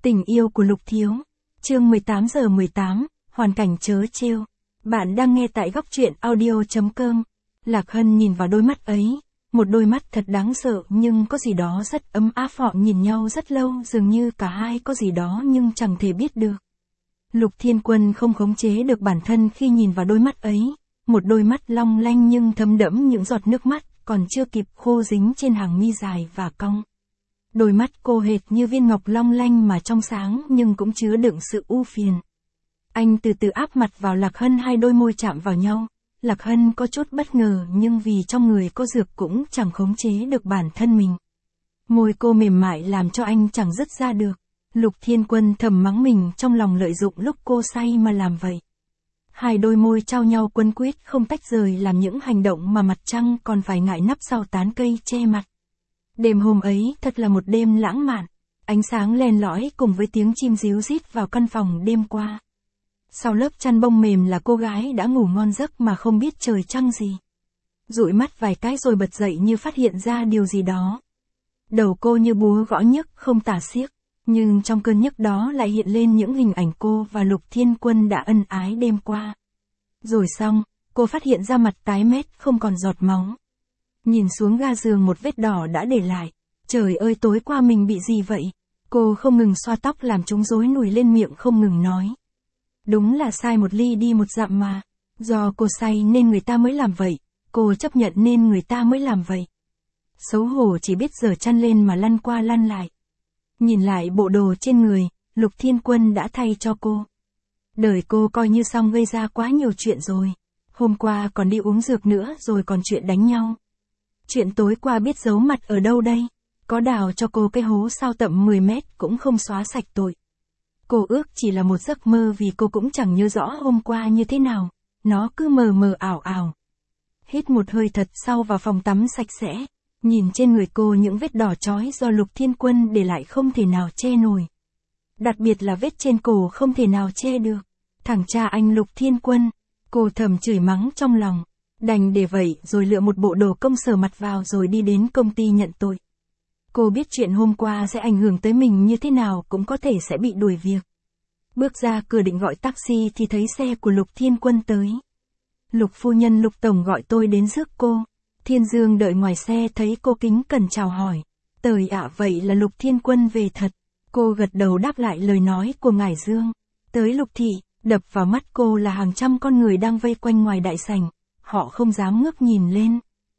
Tình yêu của Lục Thiếu. Chương 18:18, hoàn cảnh trớ trêu. Bạn đang nghe tại góc truyện audio.com. Lạc Hân nhìn vào đôi mắt ấy, một đôi mắt thật đáng sợ nhưng có gì đó rất ấm áp. Họ nhìn nhau rất lâu, dường như cả hai có gì đó nhưng chẳng thể biết được. Lục Thiên Quân không khống chế được bản thân khi nhìn vào đôi mắt ấy, một đôi mắt long lanh nhưng thấm đẫm những giọt nước mắt, còn chưa kịp khô dính trên hàng mi dài và cong. Đôi mắt cô hệt như viên ngọc long lanh mà trong sáng nhưng cũng chứa đựng sự u phiền. Anh từ từ áp mặt vào Lạc Hân, hai đôi môi chạm vào nhau. Lạc Hân có chút bất ngờ nhưng vì trong người có dược cũng chẳng khống chế được bản thân mình. Môi cô mềm mại làm cho anh chẳng dứt ra được. Lục Thiên Quân thầm mắng mình trong lòng, lợi dụng lúc cô say mà làm vậy. Hai đôi môi trao nhau quấn quýt không tách rời, làm những hành động mà mặt trăng còn phải ngại nấp sau tán cây che mặt. Đêm hôm ấy thật là một đêm lãng mạn, ánh sáng len lỏi cùng với tiếng chim ríu rít vào căn phòng đêm qua. Sau lớp chăn bông mềm là cô gái đã ngủ ngon giấc mà không biết trời trăng gì. Dụi mắt vài cái rồi bật dậy như phát hiện ra điều gì đó. Đầu cô như búa gõ nhức không tả xiết, nhưng trong cơn nhức đó lại hiện lên những hình ảnh cô và Lục Thiên Quân đã ân ái đêm qua. Rồi xong, cô phát hiện ra mặt tái mét không còn giọt máu. Nhìn xuống ga giường, một vết đỏ đã để lại. Trời ơi, tối qua mình bị gì vậy? Cô không ngừng xoa tóc làm chúng rối nùi lên, miệng không ngừng nói. Đúng là sai một ly đi một dặm mà. Do cô say nên người ta mới làm vậy. Cô chấp nhận nên người ta mới làm vậy. Xấu hổ chỉ biết giở chăn lên mà lăn qua lăn lại. Nhìn lại bộ đồ trên người, Lục Thiên Quân đã thay cho cô. Đời cô coi như xong, gây ra quá nhiều chuyện rồi. Hôm qua còn đi uống dược nữa, rồi còn chuyện đánh nhau. Chuyện tối qua biết giấu mặt ở đâu đây? Có đào cho cô cái hố sao tầm 10 mét cũng không xóa sạch tội. Cô ước chỉ là một giấc mơ, vì cô cũng chẳng nhớ rõ hôm qua như thế nào. Nó cứ mờ mờ ảo ảo. Hít một hơi thật sâu vào phòng tắm sạch sẽ. Nhìn trên người cô những vết đỏ chói do Lục Thiên Quân để lại không thể nào che nổi. Đặc biệt là vết trên cổ không thể nào che được. Thằng cha anh Lục Thiên Quân. Cô thầm chửi mắng trong lòng. Đành để vậy rồi lựa một bộ đồ công sở mặt vào rồi đi đến công ty nhận tội. Cô biết chuyện hôm qua sẽ ảnh hưởng tới mình như thế nào, cũng có thể sẽ bị đuổi việc. Bước ra cửa định gọi taxi thì thấy xe của Lục Thiên Quân tới. Lục phu nhân, Lục tổng gọi tôi đến rước cô. Thiên Dương đợi ngoài xe thấy cô kính cẩn chào hỏi. Trời ạ, vậy là Lục Thiên Quân về thật. Cô gật đầu đáp lại lời nói của ngài Dương. Tới Lục thị, đập vào mắt cô là hàng trăm con người đang vây quanh ngoài đại sảnh. Họ không dám ngước nhìn lên.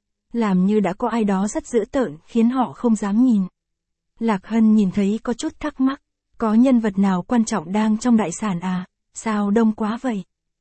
Làm như đã có ai đó rất dữ tợn khiến họ không dám nhìn. Lạc Hân nhìn thấy có chút thắc mắc. Có nhân vật nào quan trọng đang trong đại sảnh à? Sao đông quá vậy?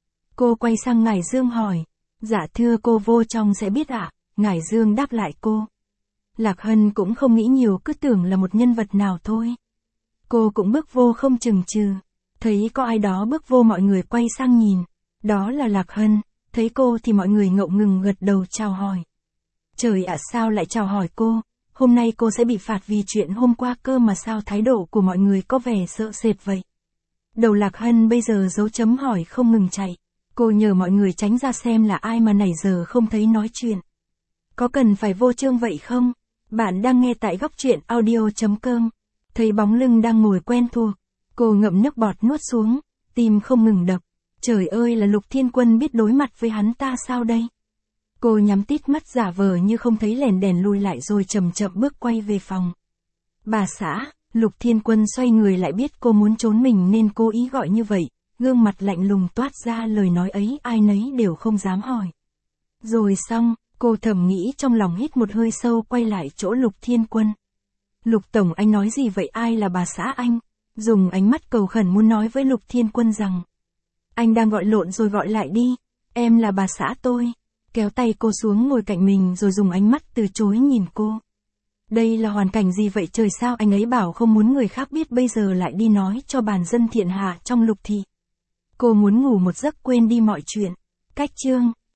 Cô quay sang ngài Dương hỏi. Dạ thưa cô, vô trong sẽ biết ạ. Ngài Dương đáp lại cô. Lạc Hân cũng không nghĩ nhiều, cứ tưởng là một nhân vật nào thôi. Cô cũng bước vô không chừng chừ. Thấy có ai đó bước vô, mọi người quay sang nhìn. Đó là Lạc Hân. Thấy cô thì mọi người ngượng ngừng gật đầu chào hỏi. Trời ạ, sao lại chào hỏi cô? Hôm nay cô sẽ bị phạt vì chuyện hôm qua cơ mà, sao thái độ của mọi người có vẻ sợ sệt vậy? Đầu Lạc Hân bây giờ dấu chấm hỏi không ngừng chạy. Cô nhờ mọi người tránh ra xem là ai mà nãy giờ không thấy nói chuyện. Có cần phải vô trương vậy không? Bạn đang nghe tại góc truyện audio.com. Thấy bóng lưng đang ngồi quen thuộc. Cô ngậm nước bọt nuốt xuống, tim không ngừng đập. Trời ơi, là Lục Thiên Quân biết đối mặt với hắn ta sao đây? Cô nhắm tít mắt giả vờ như không thấy, lèn đèn lùi lại rồi chậm chậm bước quay về phòng. Bà xã. Lục Thiên Quân xoay người lại, biết cô muốn trốn mình nên cố ý gọi như vậy. Gương mặt lạnh lùng toát ra lời nói ấy, ai nấy đều không dám hỏi. Rồi xong, cô thầm nghĩ trong lòng, hít một hơi sâu quay lại chỗ Lục Thiên Quân. Lục tổng, anh nói gì vậy? Ai là bà xã anh? Dùng ánh mắt cầu khẩn muốn nói với Lục Thiên Quân rằng. Anh đang gọi lộn rồi, gọi lại đi. Em là bà xã tôi. Kéo tay cô xuống ngồi cạnh mình rồi dùng ánh mắt từ chối nhìn cô. Đây là hoàn cảnh gì vậy trời, sao anh ấy bảo không muốn người khác biết, bây giờ lại đi nói cho bàn dân thiên hạ trong Lục thị. Cô muốn ngủ một giấc quên đi mọi chuyện. Cách chương